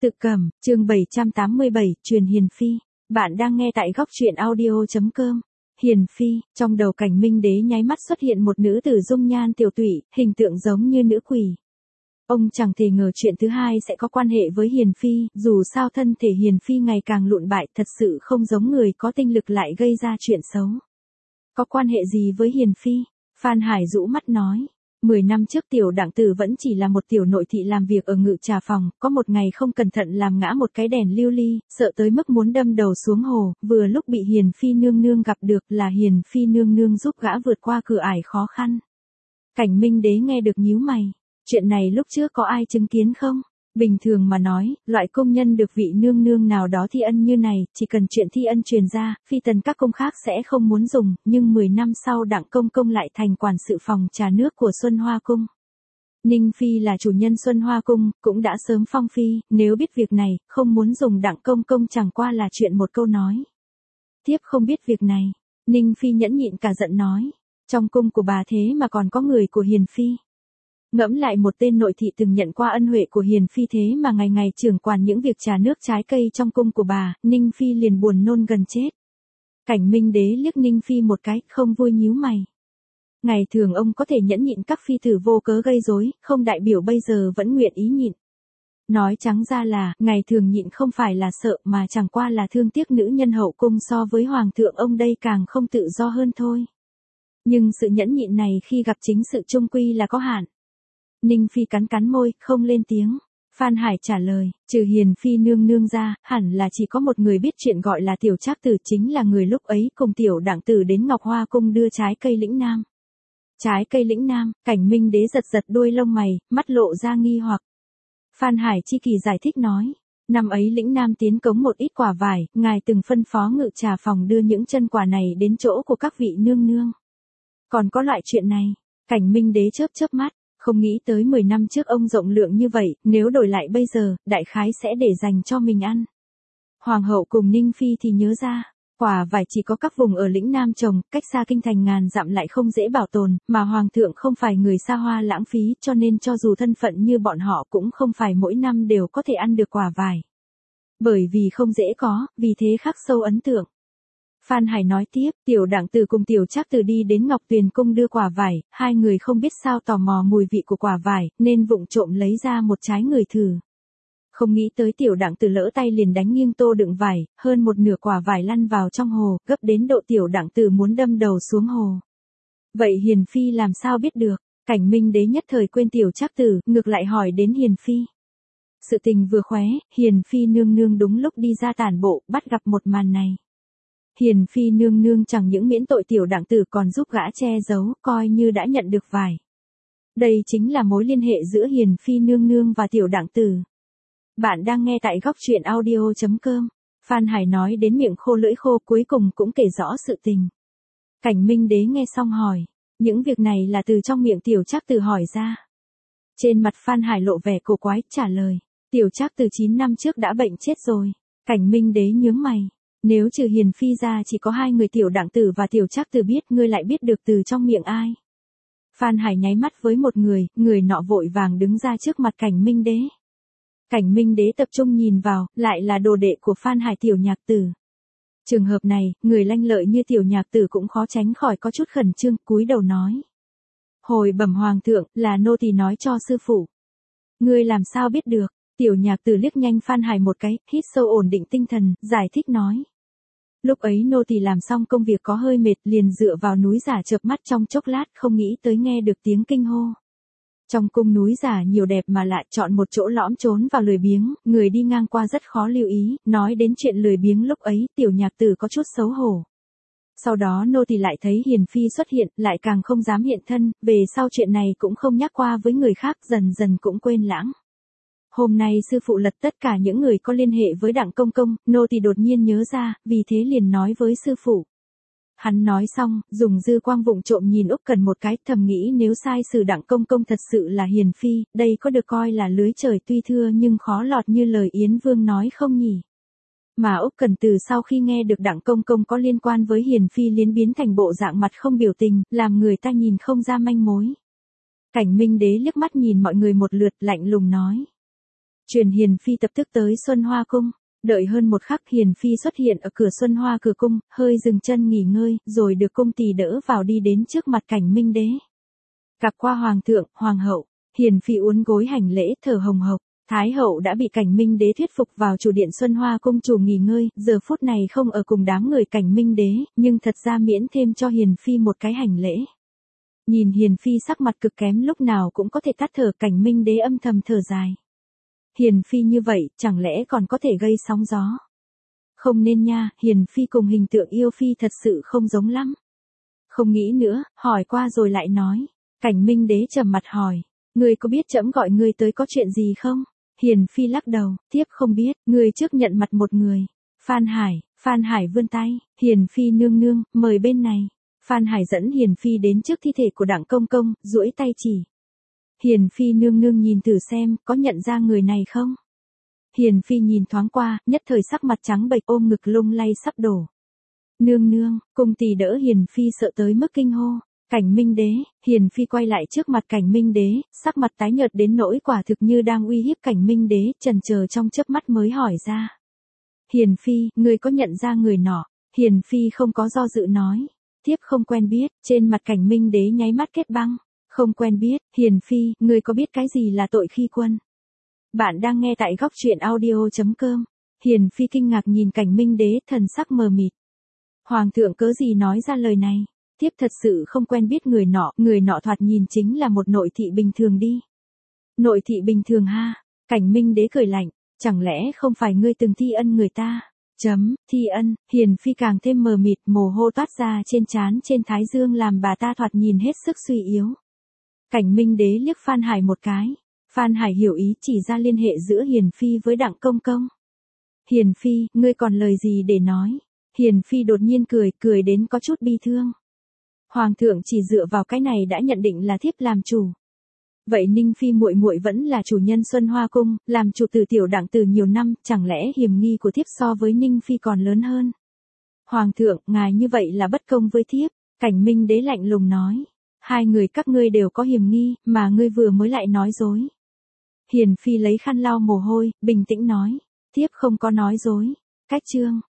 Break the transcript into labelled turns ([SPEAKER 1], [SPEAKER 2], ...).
[SPEAKER 1] Tự Cẩm, chương 787, truyền Hiền Phi. Bạn đang nghe tại góc truyện audio.com. Hiền Phi, trong đầu Cảnh Minh Đế nháy mắt xuất hiện một nữ tử dung nhan tiểu tụy, hình tượng giống như nữ quỷ. Ông chẳng thể ngờ chuyện thứ hai sẽ có quan hệ với Hiền Phi, dù sao thân thể Hiền Phi ngày càng lụn bại, thật sự không giống người có tinh lực lại gây ra chuyện xấu. Có quan hệ gì với Hiền Phi? Phan Hải rũ mắt nói. 10 năm trước tiểu đặng tử vẫn chỉ là một tiểu nội thị làm việc ở ngự trà phòng, có một ngày không cẩn thận làm ngã một cái đèn lưu ly, sợ tới mức muốn đâm đầu xuống hồ, vừa lúc bị Hiền Phi nương nương gặp được, là Hiền Phi nương nương giúp gã vượt qua cửa ải khó khăn. Cảnh Minh Đế nghe được nhíu mày, chuyện này lúc trước có ai chứng kiến không? Bình thường mà nói, loại công nhân được vị nương nương nào đó thi ân như này, chỉ cần chuyện thi ân truyền ra, phi tần các công khác sẽ không muốn dùng, nhưng 10 năm sau Đặng Công Công lại thành quản sự phòng trà nước của Xuân Hoa Cung. Ninh Phi là chủ nhân Xuân Hoa Cung, cũng đã sớm phong phi, nếu biết việc này, không muốn dùng Đặng Công Công chẳng qua là chuyện một câu nói. Tiếp không biết việc này, Ninh Phi nhẫn nhịn cả giận nói, trong cung của bà thế mà còn có người của Hiền Phi. Ngẫm lại một tên nội thị từng nhận qua ân huệ của Hiền Phi thế mà ngày ngày trưởng quản những việc trà nước trái cây trong cung của bà, Ninh Phi liền buồn nôn gần chết. Cảnh Minh Đế liếc Ninh Phi một cái, không vui nhíu mày. Ngày thường ông có thể nhẫn nhịn các phi tử vô cớ gây rối, không đại biểu bây giờ vẫn nguyện ý nhịn. Nói trắng ra là, ngày thường nhịn không phải là sợ mà chẳng qua là thương tiếc nữ nhân hậu cung, so với hoàng thượng ông đây càng không tự do hơn thôi. Nhưng sự nhẫn nhịn này khi gặp chính sự chung quy là có hạn. Ninh Phi cắn cắn môi, không lên tiếng. Phan Hải trả lời, trừ Hiền Phi nương nương ra, hẳn là chỉ có một người biết chuyện gọi là Tiểu Trác Tử, chính là người lúc ấy cùng Tiểu Đặng Tử đến Ngọc Hoa Cung đưa trái cây lĩnh nam. Trái cây lĩnh nam, Cảnh Minh Đế giật giật đuôi lông mày, mắt lộ ra nghi hoặc. Phan Hải chi kỳ giải thích nói, năm ấy lĩnh nam tiến cống một ít quả vải, ngài từng phân phó ngự trà phòng đưa những chân quả này đến chỗ của các vị nương nương. Còn có loại chuyện này, Cảnh Minh Đế chớp chớp mắt. Không nghĩ tới 10 năm trước ông rộng lượng như vậy, nếu đổi lại bây giờ, đại khái sẽ để dành cho mình ăn. Hoàng hậu cùng Ninh Phi thì nhớ ra, quả vải chỉ có các vùng ở lĩnh Nam trồng, cách xa kinh thành ngàn dặm lại không dễ bảo tồn, mà hoàng thượng không phải người xa hoa lãng phí, cho nên cho dù thân phận như bọn họ cũng không phải mỗi năm đều có thể ăn được quả vải. Bởi vì không dễ có, vì thế khắc sâu ấn tượng. Phan Hải nói tiếp, Tiểu Đặng Tử cùng Tiểu Trác Tử đi đến Ngọc Tuyền Cung đưa quả vải, hai người không biết sao tò mò mùi vị của quả vải, nên vụng trộm lấy ra một trái người thử. Không nghĩ tới Tiểu Đặng Tử lỡ tay liền đánh nghiêng tô đựng vải, hơn một nửa quả vải lăn vào trong hồ, gấp đến độ Tiểu Đặng Tử muốn đâm đầu xuống hồ. Vậy Hiền Phi làm sao biết được? Cảnh Minh Đế nhất thời quên Tiểu Trác Tử, ngược lại hỏi đến Hiền Phi. Sự tình vừa khóe, Hiền Phi nương nương đúng lúc đi ra tản bộ, bắt gặp một màn này. Hiền Phi nương nương chẳng những miễn tội Tiểu Đặng Tử còn giúp gã che giấu, coi như đã nhận được vải. Đây chính là mối liên hệ giữa Hiền Phi nương nương và Tiểu Đặng Tử. Bạn đang nghe tại góc truyện audio.com. Phan Hải nói đến miệng khô lưỡi khô, cuối cùng cũng kể rõ sự tình. Cảnh Minh Đế nghe xong hỏi, những việc này là từ trong miệng Tiểu Trác Tử hỏi ra. Trên mặt Phan Hải lộ vẻ cổ quái, trả lời, Tiểu Trác Tử 9 năm trước đã bệnh chết rồi. Cảnh Minh Đế nhướng mày. Nếu trừ Hiền Phi ra chỉ có hai người Tiểu Đặng Tử và Tiểu Trác Tử biết, ngươi lại biết được từ trong miệng ai? Phan Hải nháy mắt với một người nọ vội vàng đứng ra trước mặt Cảnh Minh Đế. Cảnh Minh Đế tập trung nhìn vào, lại là đồ đệ của Phan Hải Tiểu Nhạc Tử. Trường hợp này, người lanh lợi như Tiểu Nhạc Tử cũng khó tránh khỏi có chút khẩn trương, cúi đầu nói. Hồi bẩm hoàng thượng, là nô tỳ nói cho sư phụ. Ngươi làm sao biết được? Tiểu Nhạc Tử liếc nhanh Phan Hải một cái, hít sâu ổn định tinh thần, giải thích nói. Lúc ấy nô tỳ làm xong công việc có hơi mệt, liền dựa vào núi giả chợp mắt trong chốc lát, không nghĩ tới nghe được tiếng kinh hô. Trong cung núi giả nhiều đẹp mà lại chọn một chỗ lõm trốn vào lười biếng, người đi ngang qua rất khó lưu ý, nói đến chuyện lười biếng lúc ấy, Tiểu Nhạc Tử có chút xấu hổ. Sau đó nô tỳ lại thấy Hiền Phi xuất hiện, lại càng không dám hiện thân, về sau chuyện này cũng không nhắc qua với người khác, dần dần cũng quên lãng. Hôm nay sư phụ lật tất cả những người có liên hệ với Đặng Công Công, nô tỳ đột nhiên nhớ ra, vì thế liền nói với sư phụ. Hắn nói xong, dùng dư quang vụng trộm nhìn Úc Cần một cái, thầm nghĩ nếu sai sử Đặng Công Công thật sự là Hiền Phi, đây có được coi là lưới trời tuy thưa nhưng khó lọt như lời Yến Vương nói không nhỉ? Mà Úc Cần từ sau khi nghe được Đặng Công Công có liên quan với Hiền Phi liền biến thành bộ dạng mặt không biểu tình, làm người ta nhìn không ra manh mối. Cảnh Minh Đế liếc mắt nhìn mọi người một lượt, lạnh lùng nói. Truyền Hiền Phi lập tức tới Xuân Hoa Cung. Đợi hơn một khắc Hiền Phi xuất hiện ở cửa Xuân Hoa cửa cung, hơi dừng chân nghỉ ngơi, rồi được cung tỳ đỡ vào đi đến trước mặt Cảnh Minh Đế. Gặp qua Hoàng thượng, Hoàng hậu, Hiền Phi uốn gối hành lễ thở hồng hộc. Thái hậu đã bị Cảnh Minh Đế thuyết phục vào chủ điện Xuân Hoa Cung chủ nghỉ ngơi, giờ phút này không ở cùng đám người Cảnh Minh Đế, nhưng thật ra miễn thêm cho Hiền Phi một cái hành lễ. Nhìn Hiền Phi sắc mặt cực kém lúc nào cũng có thể tắt thở, Cảnh Minh Đế âm thầm thở dài. Hiền Phi như vậy, chẳng lẽ còn có thể gây sóng gió? Không nên nha, Hiền Phi cùng hình tượng yêu Phi thật sự không giống lắm. Không nghĩ nữa, hỏi qua rồi lại nói. Cảnh Minh Đế trầm mặt hỏi, ngươi có biết trẫm gọi ngươi tới có chuyện gì không? Hiền Phi lắc đầu, tiếp không biết, ngươi trước nhận mặt một người. Phan Hải vươn tay, Hiền Phi nương nương, mời bên này. Phan Hải dẫn Hiền Phi đến trước thi thể của Đặng Công Công, duỗi tay chỉ. Hiền Phi nương nương nhìn thử xem, có nhận ra người này không? Hiền Phi nhìn thoáng qua, nhất thời sắc mặt trắng bệch ôm ngực lung lay sắp đổ. Nương nương, cung tỳ đỡ Hiền Phi sợ tới mức kinh hô. Cảnh Minh Đế, Hiền Phi quay lại trước mặt Cảnh Minh Đế, sắc mặt tái nhợt đến nỗi quả thực như đang uy hiếp Cảnh Minh Đế, chần chờ trong chớp mắt mới hỏi ra. Hiền Phi, ngươi có nhận ra người nọ? Hiền Phi không có do dự nói. Thiếp không quen biết, trên mặt Cảnh Minh Đế nháy mắt kết băng. Không quen biết, Hiền Phi, ngươi có biết cái gì là tội khi quân? Bạn đang nghe tại góc truyện audio.com. Hiền Phi kinh ngạc nhìn Cảnh Minh Đế, thần sắc mờ mịt. Hoàng thượng cớ gì nói ra lời này? Thiếp thật sự không quen biết người nọ thoạt nhìn chính là một nội thị bình thường đi. Nội thị bình thường ha? Cảnh Minh Đế cười lạnh, chẳng lẽ không phải ngươi từng thi ân người ta? Thi ân, Hiền Phi càng thêm mờ mịt, mồ hôi toát ra trên trán trên thái dương làm bà ta thoạt nhìn hết sức suy yếu. Cảnh Minh Đế liếc Phan Hải một cái. Phan Hải hiểu ý chỉ ra liên hệ giữa Hiền Phi với Đặng Công Công. Hiền Phi, ngươi còn lời gì để nói? Hiền Phi đột nhiên cười đến có chút bi thương. Hoàng thượng chỉ dựa vào cái này đã nhận định là thiếp làm chủ. Vậy Ninh Phi muội muội vẫn là chủ nhân Xuân Hoa Cung, làm chủ từ tiểu Đặng từ nhiều năm, chẳng lẽ hiểm nghi của thiếp so với Ninh Phi còn lớn hơn? Hoàng thượng, ngài như vậy là bất công với thiếp. Cảnh Minh Đế lạnh lùng nói. Hai người các ngươi đều có hiểm nghi, mà ngươi vừa mới lại nói dối. Hiền Phi lấy khăn lau mồ hôi, bình tĩnh nói. Thiếp không có nói dối. Cách chương.